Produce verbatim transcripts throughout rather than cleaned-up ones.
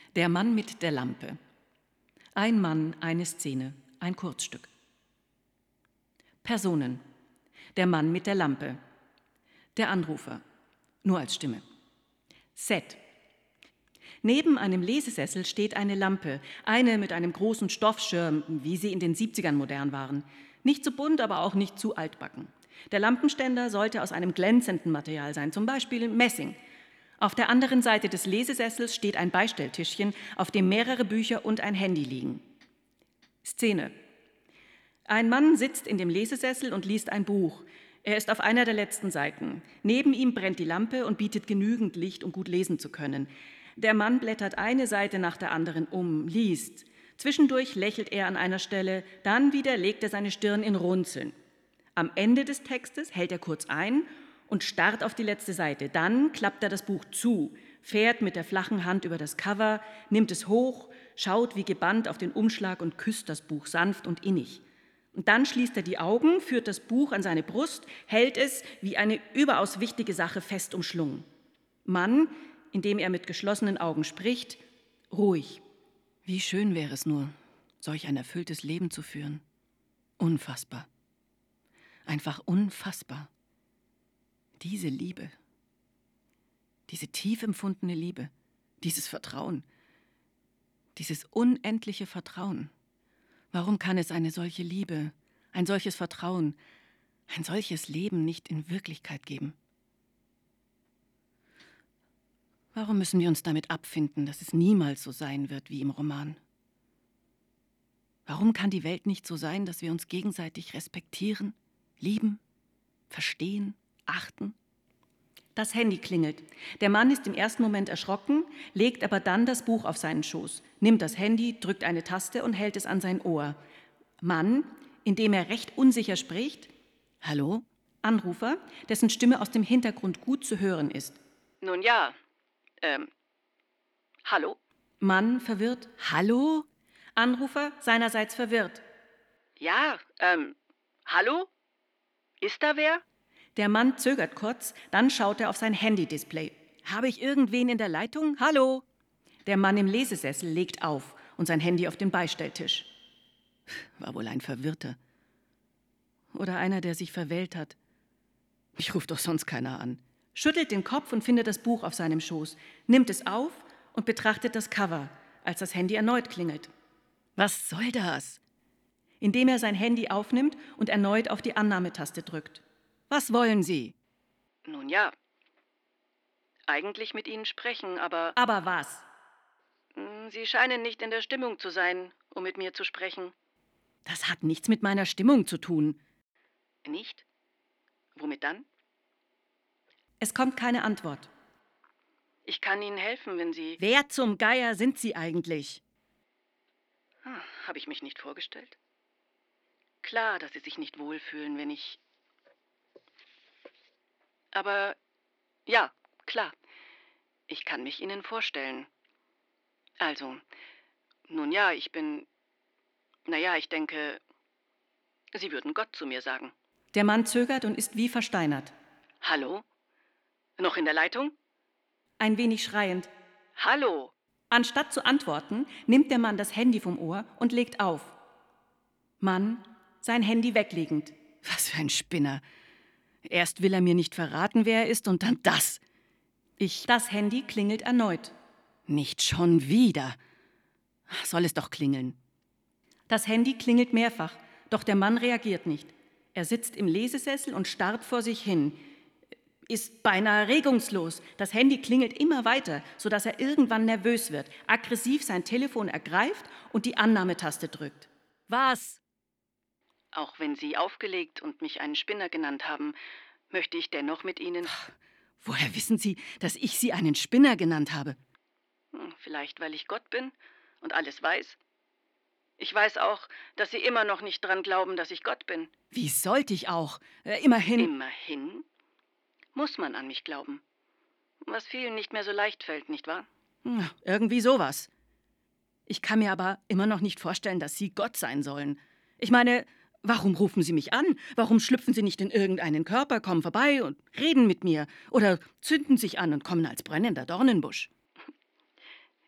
Der Mann mit der Lampe. Ein Mann, eine Szene, ein Kurzstück. Personen. Der Mann mit der Lampe. Der Anrufer, nur als Stimme. Set. Neben einem Lesesessel steht eine Lampe, eine mit einem großen Stoffschirm, wie sie in den siebzigern modern waren. Nicht zu bunt, aber auch nicht zu altbacken. Der Lampenständer sollte aus einem glänzenden Material sein, zum Beispiel Messing. Auf der anderen Seite des Lesesessels steht ein Beistelltischchen, auf dem mehrere Bücher und ein Handy liegen. Szene. Ein Mann sitzt in dem Lesesessel und liest ein Buch. Er ist auf einer der letzten Seiten. Neben ihm brennt die Lampe und bietet genügend Licht, um gut lesen zu können. Der Mann blättert eine Seite nach der anderen um, liest. Zwischendurch lächelt er an einer Stelle, dann wieder legt er seine Stirn in Runzeln. Am Ende des Textes hält er kurz ein und starrt auf die letzte Seite. Dann klappt er das Buch zu, fährt mit der flachen Hand über das Cover, nimmt es hoch, schaut wie gebannt auf den Umschlag und küsst das Buch sanft und innig. Und dann schließt er die Augen, führt das Buch an seine Brust, hält es wie eine überaus wichtige Sache fest umschlungen. Mann, indem er mit geschlossenen Augen spricht, ruhig. Wie schön wäre es nur, solch ein erfülltes Leben zu führen. Unfassbar. Einfach unfassbar. Diese Liebe, diese tief empfundene Liebe, dieses Vertrauen, dieses unendliche Vertrauen. Warum kann es eine solche Liebe, ein solches Vertrauen, ein solches Leben nicht in Wirklichkeit geben? Warum müssen wir uns damit abfinden, dass es niemals so sein wird wie im Roman? Warum kann die Welt nicht so sein, dass wir uns gegenseitig respektieren, lieben, verstehen, achten? Das Handy klingelt. Der Mann ist im ersten Moment erschrocken, legt aber dann das Buch auf seinen Schoß, nimmt das Handy, drückt eine Taste und hält es an sein Ohr. Mann, indem er recht unsicher spricht, hallo? Anrufer, dessen Stimme aus dem Hintergrund gut zu hören ist. Nun ja, ähm, hallo? Mann verwirrt, hallo? Anrufer seinerseits verwirrt. Ja, ähm, hallo? Ist da wer? Der Mann zögert kurz, dann schaut er auf sein Handy-Display. Habe ich irgendwen in der Leitung? Hallo? Der Mann im Lesesessel legt auf und sein Handy auf den Beistelltisch. War wohl ein Verwirrter. Oder einer, der sich verwählt hat. Mich ruft doch sonst keiner an. Schüttelt den Kopf und findet das Buch auf seinem Schoß, nimmt es auf und betrachtet das Cover, als das Handy erneut klingelt. Was soll das? Indem er sein Handy aufnimmt und erneut auf die Annahmetaste drückt. Was wollen Sie? Nun ja, eigentlich mit Ihnen sprechen, aber Aber was? mh, Sie scheinen nicht in der Stimmung zu sein, um mit mir zu sprechen. Das hat nichts mit meiner Stimmung zu tun. Nicht? Womit dann? Es kommt keine Antwort. Ich kann Ihnen helfen, wenn Sie... Wer zum Geier sind Sie eigentlich? Hm, habe ich mich nicht vorgestellt? Klar, dass Sie sich nicht wohlfühlen, wenn ich... Aber ja, klar, ich kann mich Ihnen vorstellen. Also, nun ja, ich bin... Naja, ich denke, Sie würden Gott zu mir sagen. Der Mann zögert und ist wie versteinert. Hallo? Noch in der Leitung? Ein wenig schreiend. Hallo? Anstatt zu antworten, nimmt der Mann das Handy vom Ohr und legt auf. Mann, sein Handy weglegend. Was für ein Spinner. Erst will er mir nicht verraten, wer er ist, und dann das. Ich... Das Handy klingelt erneut. Nicht schon wieder. Soll es doch klingeln. Das Handy klingelt mehrfach, doch der Mann reagiert nicht. Er sitzt im Lesesessel und starrt vor sich hin. Ist beinahe regungslos. Das Handy klingelt immer weiter, sodass er irgendwann nervös wird, aggressiv sein Telefon ergreift und die Annahmetaste drückt. Was? Auch wenn Sie aufgelegt und mich einen Spinner genannt haben, möchte ich dennoch mit Ihnen... Woher wissen Sie, dass ich Sie einen Spinner genannt habe? Hm, Vielleicht, weil ich Gott bin und alles weiß. Ich weiß auch, dass Sie immer noch nicht dran glauben, dass ich Gott bin. Wie sollte ich auch? Äh, immerhin... Immerhin muss man an mich glauben. Was vielen nicht mehr so leicht fällt, nicht wahr? Hm, Irgendwie sowas. Ich kann mir aber immer noch nicht vorstellen, dass Sie Gott sein sollen. Ich meine, warum rufen Sie mich an? Warum schlüpfen Sie nicht in irgendeinen Körper, kommen vorbei und reden mit mir? Oder zünden sich an und kommen als brennender Dornenbusch?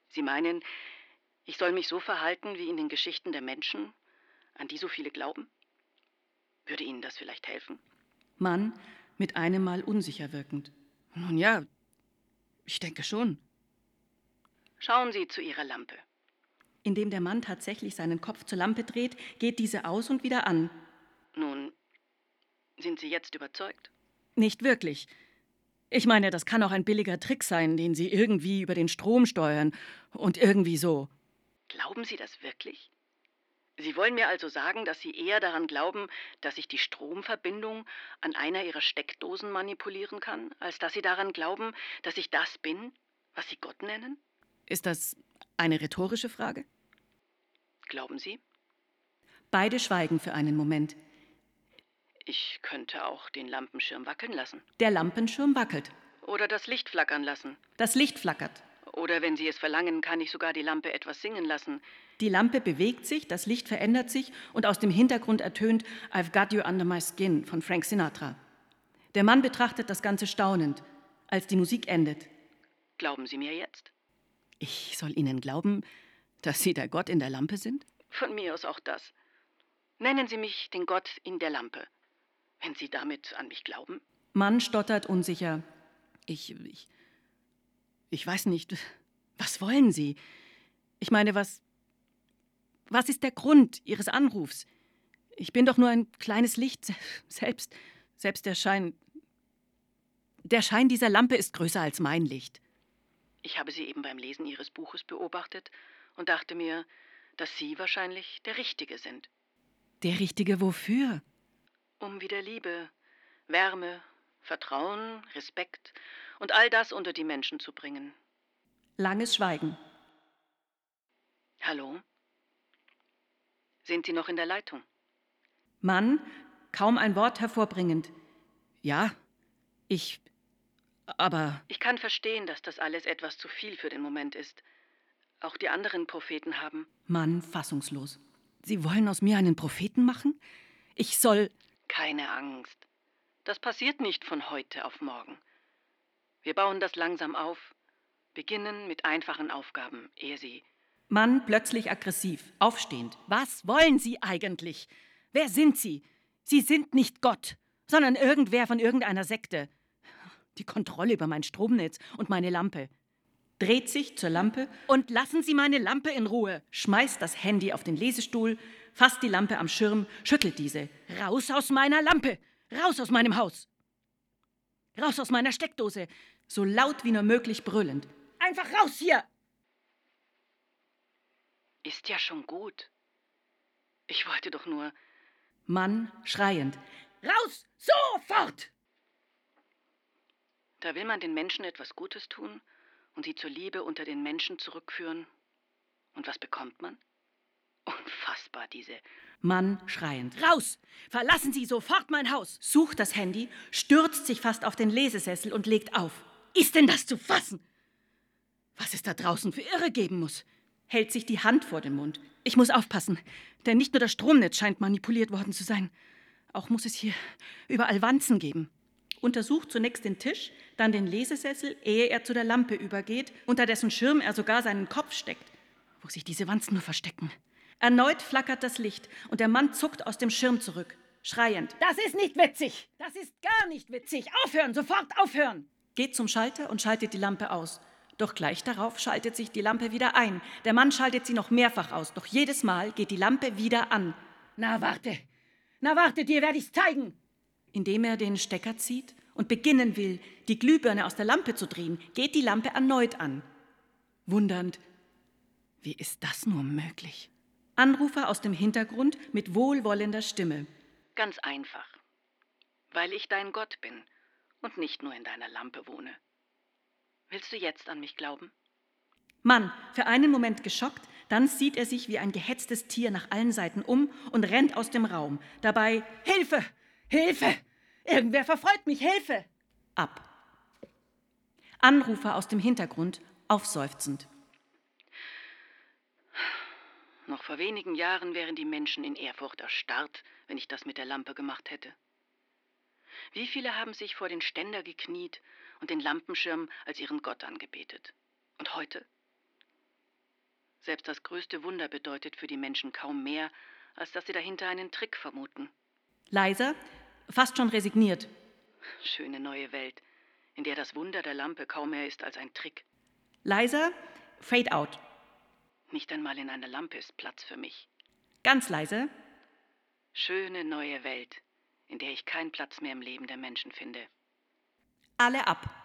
Sie meinen, ich soll mich so verhalten wie in den Geschichten der Menschen, an die so viele glauben? Würde Ihnen das vielleicht helfen? Mann, mit einem Mal unsicher wirkend. Nun ja, ich denke schon. Schauen Sie zu Ihrer Lampe. Indem der Mann tatsächlich seinen Kopf zur Lampe dreht, geht diese aus und wieder an. Nun, sind Sie jetzt überzeugt? Nicht wirklich. Ich meine, das kann auch ein billiger Trick sein, den Sie irgendwie über den Strom steuern und irgendwie so. Glauben Sie das wirklich? Sie wollen mir also sagen, dass Sie eher daran glauben, dass ich die Stromverbindung an einer Ihrer Steckdosen manipulieren kann, als dass Sie daran glauben, dass ich das bin, was Sie Gott nennen? Ist das eine rhetorische Frage? Glauben Sie? Beide schweigen für einen Moment. Ich könnte auch den Lampenschirm wackeln lassen. Der Lampenschirm wackelt. Oder das Licht flackern lassen. Das Licht flackert. Oder wenn Sie es verlangen, kann ich sogar die Lampe etwas singen lassen. Die Lampe bewegt sich, das Licht verändert sich und aus dem Hintergrund ertönt I've Got You Under My Skin von Frank Sinatra. Der Mann betrachtet das Ganze staunend, als die Musik endet. Glauben Sie mir jetzt? Ich soll Ihnen glauben, dass Sie der Gott in der Lampe sind? Von mir aus auch das. Nennen Sie mich den Gott in der Lampe, wenn Sie damit an mich glauben. Mann stottert unsicher. Ich, ich, ich weiß nicht, was wollen Sie? Ich meine, was, was ist der Grund Ihres Anrufs? Ich bin doch nur ein kleines Licht, selbst, selbst der Schein, der Schein dieser Lampe ist größer als mein Licht. Ich habe Sie eben beim Lesen Ihres Buches beobachtet und dachte mir, dass Sie wahrscheinlich der Richtige sind. Der Richtige wofür? Um wieder Liebe, Wärme, Vertrauen, Respekt und all das unter die Menschen zu bringen. Langes Schweigen. Hallo? Sind Sie noch in der Leitung? Mann, kaum ein Wort hervorbringend. Ja, ich. Aber. Ich kann verstehen, dass das alles etwas zu viel für den Moment ist. Auch die anderen Propheten haben. Mann, fassungslos. Sie wollen aus mir einen Propheten machen? Ich soll. Keine Angst. Das passiert nicht von heute auf morgen. Wir bauen das langsam auf, beginnen mit einfachen Aufgaben, ehe Sie... Mann, plötzlich aggressiv, aufstehend. Was wollen Sie eigentlich? Wer sind Sie? Sie sind nicht Gott, sondern irgendwer von irgendeiner Sekte. Die Kontrolle über mein Stromnetz und meine Lampe. Dreht sich zur Lampe und lassen Sie meine Lampe in Ruhe. Schmeißt das Handy auf den Lesestuhl, fasst die Lampe am Schirm, schüttelt diese. Raus aus meiner Lampe! Raus aus meinem Haus! Raus aus meiner Steckdose! So laut wie nur möglich brüllend. Einfach raus hier! Ist ja schon gut. Ich wollte doch nur... Mann schreiend. Raus! Sofort! Da will man den Menschen etwas Gutes tun und sie zur Liebe unter den Menschen zurückführen. Und was bekommt man? Unfassbar, diese... Mann schreiend. Raus! Verlassen Sie sofort mein Haus! Sucht das Handy, stürzt sich fast auf den Lesesessel und legt auf. Ist denn das zu fassen? Was es da draußen für Irre geben muss? Hält sich die Hand vor den Mund. Ich muss aufpassen, denn nicht nur das Stromnetz scheint manipuliert worden zu sein. Auch muss es hier überall Wanzen geben. Untersucht zunächst den Tisch, dann den Lesesessel, ehe er zu der Lampe übergeht, unter dessen Schirm er sogar seinen Kopf steckt. Wo sich diese Wanzen nur verstecken. Erneut flackert das Licht und der Mann zuckt aus dem Schirm zurück, schreiend. Das ist nicht witzig! Das ist gar nicht witzig! Aufhören, sofort aufhören! Geht zum Schalter und schaltet die Lampe aus. Doch gleich darauf schaltet sich die Lampe wieder ein. Der Mann schaltet sie noch mehrfach aus, doch jedes Mal geht die Lampe wieder an. Na warte, na warte, dir werde ich's zeigen! Indem er den Stecker zieht und beginnen will, die Glühbirne aus der Lampe zu drehen, geht die Lampe erneut an. Wundernd, wie ist das nur möglich? Anrufer aus dem Hintergrund mit wohlwollender Stimme. Ganz einfach. Weil ich dein Gott bin und nicht nur in deiner Lampe wohne. Willst du jetzt an mich glauben? Mann, für einen Moment geschockt, dann sieht er sich wie ein gehetztes Tier nach allen Seiten um und rennt aus dem Raum. Dabei, Hilfe! Hilfe! Irgendwer verfolgt mich, Hilfe! Ab. Anrufer aus dem Hintergrund, aufseufzend. Noch vor wenigen Jahren wären die Menschen in Ehrfurcht erstarrt, wenn ich das mit der Lampe gemacht hätte. Wie viele haben sich vor den Ständer gekniet und den Lampenschirm als ihren Gott angebetet? Und heute? Selbst das größte Wunder bedeutet für die Menschen kaum mehr, als dass sie dahinter einen Trick vermuten. Leiser, fast schon resigniert. Schöne neue Welt, in der das Wunder der Lampe kaum mehr ist als ein Trick. Leiser, Fade out. Nicht einmal in einer Lampe ist Platz für mich. Ganz leise. Schöne neue Welt, in der ich keinen Platz mehr im Leben der Menschen finde. Alle ab.